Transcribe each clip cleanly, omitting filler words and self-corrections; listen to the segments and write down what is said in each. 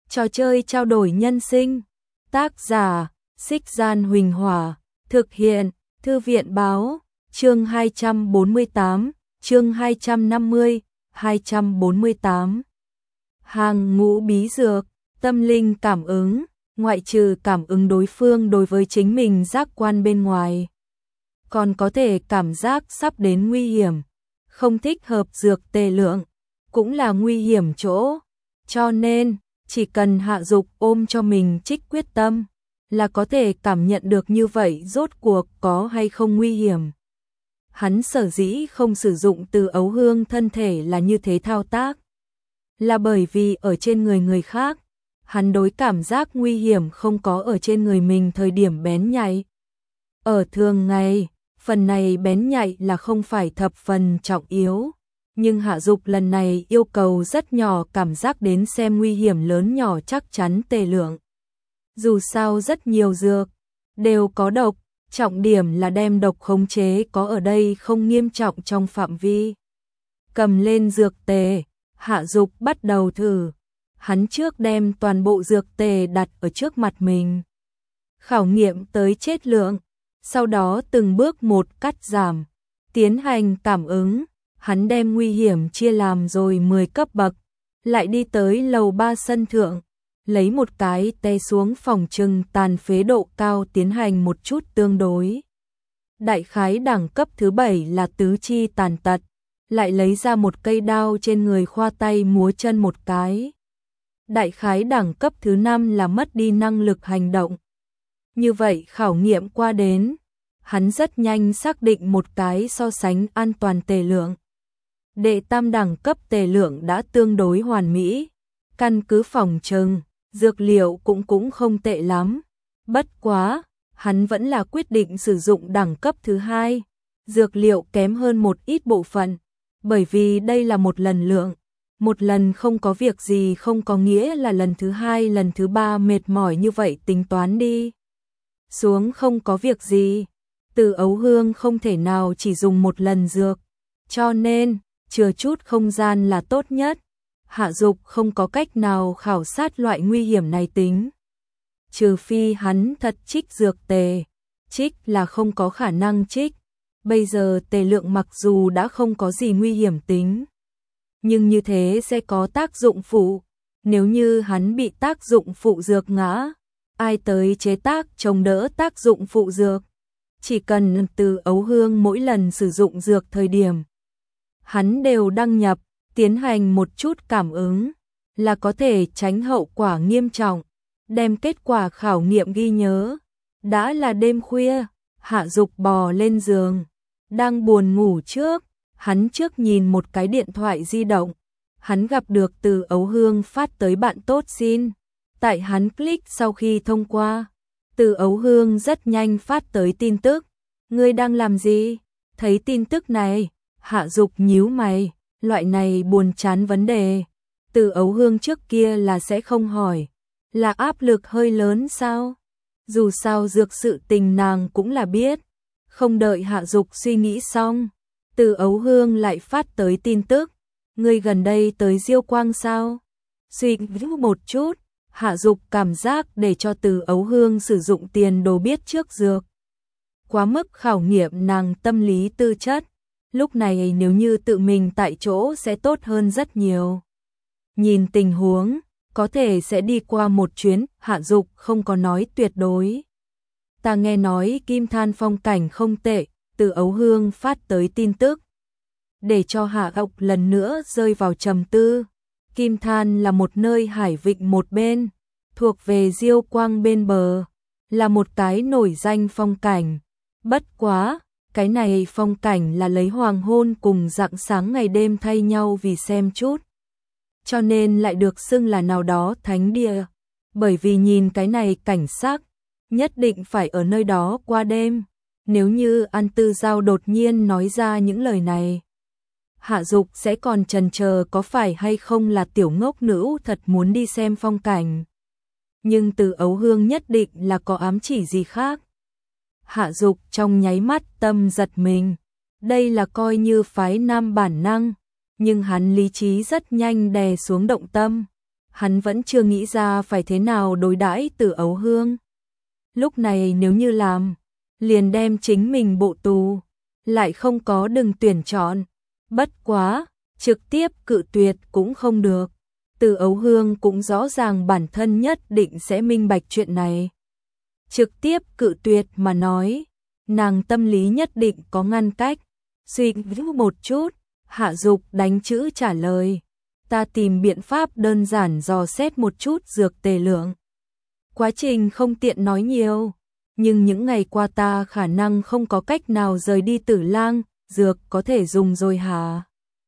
Trò chơi trao đổi nhân sinh. Tác giả: Xích Gian Huỳnh Hỏa. Thực hiện: Thư viện báo. Chương 248, chương 250, 248. Hàng ngũ bí dược, tâm linh cảm ứng, ngoại trừ cảm ứng đối phương đối với chính mình giác quan bên ngoài, còn có thể cảm giác sắp đến nguy hiểm, không thích hợp dược tề lượng, cũng là nguy hiểm chỗ, cho nên chỉ cần Hạ Dục ôm cho mình trích quyết tâm là có thể cảm nhận được như vậy rốt cuộc có hay không nguy hiểm. Hắn sở dĩ không sử dụng từ ấu hương thân thể là như thế thao tác, là bởi vì ở trên người khác, hắn đối cảm giác nguy hiểm không có ở trên người mình thời điểm bén nhạy. Ở thường ngày, phần này bén nhạy là không phải thập phần trọng yếu, nhưng Hạ Dục lần này yêu cầu rất nhỏ cảm giác đến xem nguy hiểm lớn nhỏ chắc chắn tề lượng. Dù sao rất nhiều dược đều có độc, trọng điểm là đem độc khống chế có ở đây không nghiêm trọng trong phạm vi. Cầm lên dược tề, Hạ Dục bắt đầu thử. Hắn trước đem toàn bộ dược tề đặt ở trước mặt mình, khảo nghiệm tới chết lượng, sau đó từng bước một cắt giảm, tiến hành cảm ứng. Hắn đem nguy hiểm chia làm rồi 10 cấp bậc, lại đi tới lầu 3 sân thượng, lấy một cái té xuống phòng trừng tàn phế độ cao tiến hành một chút tương đối. Đại khái đẳng cấp thứ 7 là tứ chi tàn tật, lại lấy ra một cây đao trên người khoa tay múa chân một cái. Đại khái đẳng cấp thứ 5 là mất đi năng lực hành động. Như vậy khảo nghiệm qua đến, hắn rất nhanh xác định một cái so sánh an toàn tề lượng. Đệ tam đẳng cấp tề lượng đã tương đối hoàn mỹ, căn cứ phòng trừng, dược liệu cũng không tệ lắm. Bất quá, hắn vẫn là quyết định sử dụng đẳng cấp thứ 2, dược liệu kém hơn một ít bộ phận, bởi vì đây là một lần lượng. Một lần không có việc gì không có nghĩa là lần thứ 2, lần thứ 3 mệt mỏi như vậy tính toán đi xuống không có việc gì. Từ ấu hương không thể nào chỉ dùng một lần dược, cho nên chừa chút không gian là tốt nhất. Hạ Dục không có cách nào khảo sát loại nguy hiểm này tính, trừ phi hắn thật trích dược tề, trích là không có khả năng trích. Bây giờ tề lượng mặc dù đã không có gì nguy hiểm tính, nhưng như thế sẽ có tác dụng phụ. Nếu như hắn bị tác dụng phụ dược ngã, ai tới chế tác chống đỡ tác dụng phụ dược? Chỉ cần từ ấu hương mỗi lần sử dụng dược thời điểm, hắn đều đăng nhập, tiến hành một chút cảm ứng, là có thể tránh hậu quả nghiêm trọng, đem kết quả khảo nghiệm ghi nhớ. Đã là đêm khuya, Hạ Dục bò lên giường, đang buồn ngủ trước, hắn trước nhìn một cái điện thoại di động, hắn gặp được từ ấu hương phát tới bạn tốt xin. Tại hắn click sau khi thông qua, từ ấu hương rất nhanh phát tới tin tức. Ngươi đang làm gì? Thấy tin tức này, Hạ Dục nhíu mày, loại này buồn chán vấn đề. Từ ấu hương trước kia là sẽ không hỏi, là áp lực hơi lớn sao? Dù sao dược sự tình nàng cũng là biết. Không đợi Hạ Dục suy nghĩ xong, từ ấu hương lại phát tới tin tức. Ngươi gần đây tới Diêu Quang sao? Suy nghĩ một chút, Hạ Dục cảm giác để cho từ ấu hương sử dụng tiền đồ biết trước dược, quá mức khảo nghiệm nàng tâm lý tư chất. Lúc này nếu như tự mình tại chỗ sẽ tốt hơn rất nhiều. Nhìn tình huống, có thể sẽ đi qua một chuyến. Hạ Dục không có nói tuyệt đối. Ta nghe nói Kim Than phong cảnh không tệ, từ ấu hương phát tới tin tức, để cho Hạ Dục lần nữa rơi vào trầm tư. Kim Than là một nơi hải vịnh một bên, thuộc về Diêu Quang bên bờ, là một cái nổi danh phong cảnh. Bất quá, cái này phong cảnh là lấy hoàng hôn cùng rạng sáng ngày đêm thay nhau vì xem chút, cho nên lại được xưng là nào đó thánh địa. Bởi vì nhìn cái này cảnh sắc, nhất định phải ở nơi đó qua đêm. Nếu như An Tư Giao đột nhiên nói ra những lời này, Hạ Dục sẽ còn chần chờ có phải hay không là tiểu ngốc nữ thật muốn đi xem phong cảnh. Nhưng từ ấu hương nhất định là có ám chỉ gì khác. Hạ Dục trong nháy mắt tâm giật mình. Đây là coi như phái nam bản năng, nhưng hắn lý trí rất nhanh đè xuống động tâm. hắn vẫn chưa nghĩ ra phải thế nào đối đãi Từ Ấu Hương. Lúc này nếu như làm, liền đem chính mình bộ tù, lại không có đừng tuyển chọn. Bất quá, trực tiếp cự tuyệt cũng không được. Từ Ấu Hương cũng rõ ràng bản thân nhất định sẽ minh bạch chuyện này. Trực tiếp cự tuyệt mà nói, nàng tâm lý nhất định có ngăn cách. Suy nghĩ một chút, Hạ Dục đánh chữ trả lời. Ta tìm biện pháp đơn giản dò xét một chút dược tề lượng. Quá trình không tiện nói nhiều, nhưng những ngày qua ta khả năng không có cách nào rời đi Tử Lang, dược có thể dùng rồi hả?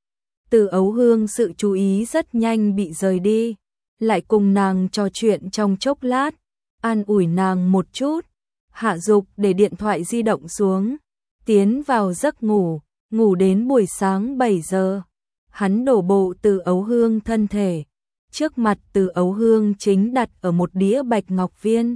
Từ Ấu Hương sự chú ý rất nhanh bị rời đi, lại cùng nàng trò chuyện trong chốc lát, an ủi nàng một chút. Hạ Dục để điện thoại di động xuống, tiến vào giấc ngủ, ngủ đến buổi sáng 7 giờ. Hắn đổ bộ Từ Ấu Hương thân thể, trước mặt Từ Ấu Hương chính đặt ở một đĩa bạch ngọc viên.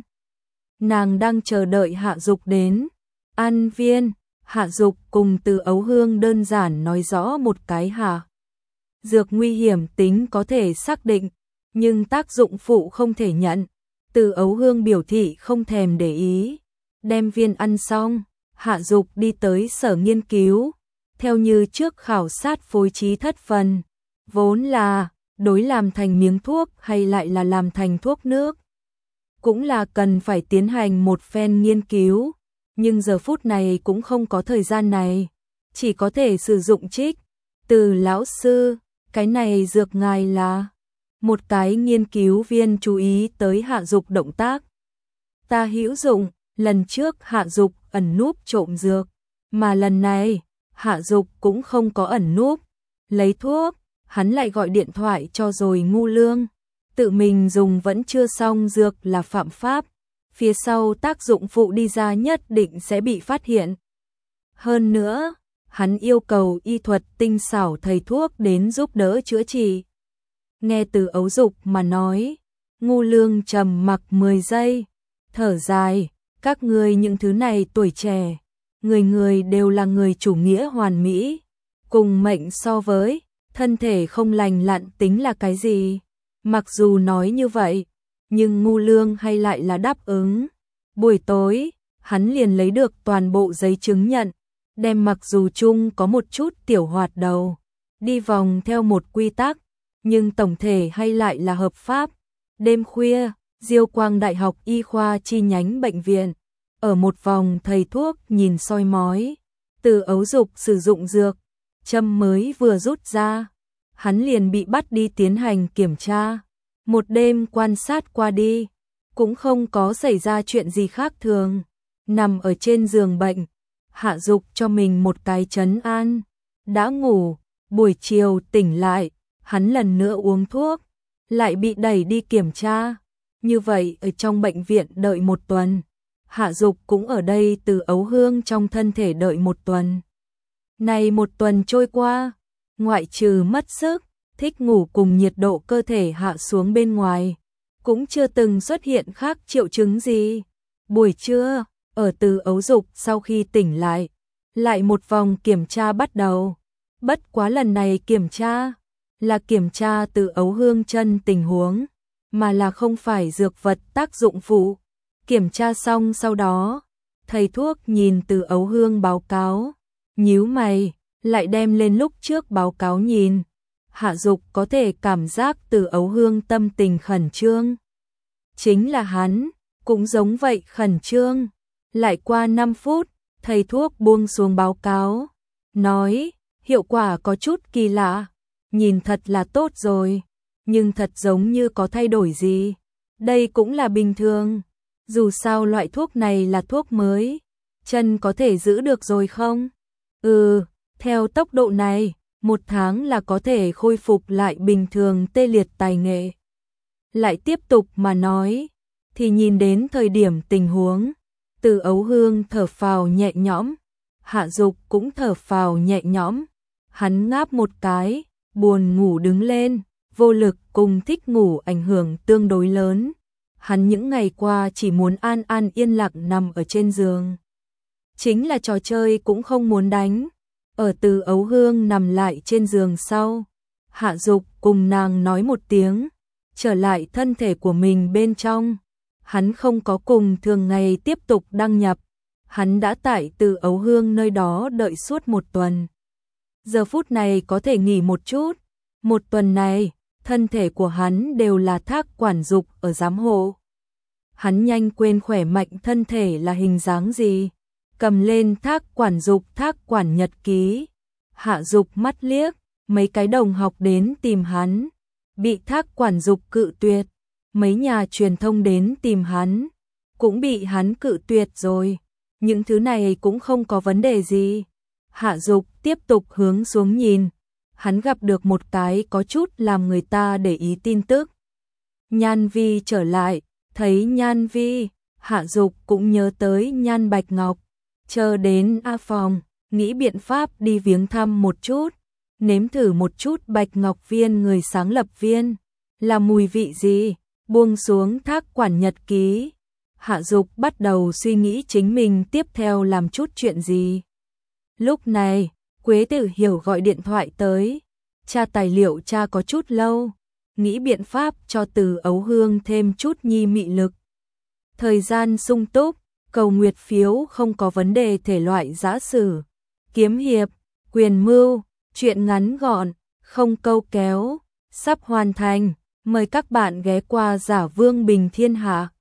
Nàng đang chờ đợi Hạ Dục đến. Ăn viên, Hạ Dục cùng Từ Ấu Hương đơn giản nói rõ một cái hạ dược nguy hiểm tính có thể xác định, nhưng tác dụng phụ không thể nhận. Từ Ấu Hương biểu thị không thèm để ý. Đem viên ăn xong, Hạ Dục đi tới sở nghiên cứu. Theo như trước khảo sát phối trí thất phần, vốn là đối làm thành miếng thuốc hay lại là làm thành thuốc nước, cũng là cần phải tiến hành một phen nghiên cứu, nhưng giờ phút này cũng không có thời gian này, chỉ có thể sử dụng trích. Từ lão sư, cái này dược ngài là? Một cái nghiên cứu viên chú ý tới Hạ Dục động tác. Ta hữu dụng, lần trước Hạ Dục ẩn núp trộm dược, mà lần này Hạ Dục cũng không có ẩn núp, lấy thuốc, hắn lại gọi điện thoại cho rồi ngu lương. Tự mình dùng vẫn chưa xong dược là phạm pháp, phía sau tác dụng phụ đi ra nhất định sẽ bị phát hiện. Hơn nữa, hắn yêu cầu y thuật tinh xảo thầy thuốc đến giúp đỡ chữa trị. Nghe Từ Ấu Dục mà nói, ngu lương trầm mặc 10 giây, thở dài, các ngươi những thứ này tuổi trẻ, người người đều là người chủ nghĩa hoàn mỹ, cùng mệnh so với, thân thể không lành lặn tính là cái gì? Mặc dù nói như vậy, nhưng ngu lương hay lại là đáp ứng. Buổi tối, hắn liền lấy được toàn bộ giấy chứng nhận, đem mặc dù chung có một chút tiểu hoạt đầu, đi vòng theo một quy tắc, nhưng tổng thể hay lại là hợp pháp. Đêm khuya, Diêu Quang Đại học Y khoa chi nhánh bệnh viện, ở một vòng thầy thuốc nhìn soi mói, Từ Ấu Dục sử dụng dược, châm mới vừa rút ra, hắn liền bị bắt đi tiến hành kiểm tra. Một đêm quan sát qua đi, cũng không có xảy ra chuyện gì khác thường. Nằm ở trên giường bệnh, Hạ Dục cho mình một cái trấn an. Đã ngủ, buổi chiều tỉnh lại, hắn lần nữa uống thuốc, lại bị đẩy đi kiểm tra. Như vậy ở trong bệnh viện đợi một tuần. Hạ Dục cũng ở đây Từ Ấu Hương trong thân thể đợi một tuần. Này một tuần trôi qua, ngoại trừ mất sức, thích ngủ cùng nhiệt độ cơ thể hạ xuống bên ngoài, cũng chưa từng xuất hiện khác triệu chứng gì. Buổi trưa, ở Từ Ấu Dục sau khi tỉnh lại một vòng kiểm tra bắt đầu. Bất quá lần này kiểm tra là kiểm tra Từ Ấu Hương chân tình huống, mà là không phải dược vật tác dụng phụ. Kiểm tra xong sau đó, thầy thuốc nhìn Từ Ấu Hương báo cáo, nhíu mày, lại đem lên lúc trước báo cáo nhìn. Hạ Dục có thể cảm giác Từ Ấu Hương tâm tình khẩn trương. Chính là hắn, cũng giống vậy khẩn trương. Lại qua 5 phút, thầy thuốc buông xuống báo cáo, nói, hiệu quả có chút kỳ lạ, nhìn thật là tốt rồi, nhưng thật giống như có thay đổi gì. Đây cũng là bình thường, dù sao loại thuốc này là thuốc mới, chân có thể giữ được rồi không? Theo tốc độ này, 1 tháng là có thể khôi phục lại bình thường tê liệt tài nghệ. Lại tiếp tục mà nói, thì nhìn đến thời điểm tình huống, Từ Ấu Hương thở phào nhẹ nhõm, Hạ Dục cũng thở phào nhẹ nhõm. Hắn ngáp một cái, buồn ngủ đứng lên, vô lực cùng thích ngủ ảnh hưởng tương đối lớn. Hắn những ngày qua chỉ muốn an an yên lặng nằm ở trên giường. Chính là trò chơi cũng không muốn đánh. Ở Từ Ấu Hương nằm lại trên giường sau, Hạ Dục cùng nàng nói một tiếng, trở lại thân thể của mình bên trong. Hắn không có cùng thường ngày tiếp tục đăng nhập. Hắn đã tại Từ Ấu Hương nơi đó đợi suốt 1 tuần. Giờ phút này có thể nghỉ một chút. 1 tuần này, thân thể của hắn đều là Thác quản dục ở giám hộ. Hắn nhanh quên khỏe mạnh thân thể là hình dáng gì. Cầm lên Thác quản dục Thác quản nhật ký. Hạ Dục mắt liếc, mấy cái đồng học đến tìm hắn. Bị Thác quản dục cự tuyệt. Mấy nhà truyền thông đến tìm hắn. Cũng bị hắn cự tuyệt rồi. Những thứ này cũng không có vấn đề gì. Hạ Dục tiếp tục hướng xuống nhìn. Hắn gặp được một cái có chút làm người ta để ý tin tức. Nhan Vi trở lại, thấy Nhan Vi, Hạ Dục cũng nhớ tới Nhan Bạch Ngọc. Chờ đến A phòng, nghĩ biện pháp đi viếng thăm một chút, nếm thử một chút Bạch Ngọc viên người sáng lập viên. Là mùi vị gì? Buông xuống Thác quản nhật ký. Hạ Dục bắt đầu suy nghĩ chính mình tiếp theo làm chút chuyện gì. Lúc này, Quế Tử Hiểu gọi điện thoại tới. Tra tài liệu tra có chút lâu, nghĩ biện pháp cho Từ Ấu Hương thêm chút nhi mị lực. Thời gian sung túc, cầu nguyệt phiếu không có vấn đề thể loại giã sử, kiếm hiệp, quyền mưu, truyện ngắn gọn, không câu kéo, sắp hoàn thành. Mời các bạn ghé qua Giả Vương Bình Thiên Hạ.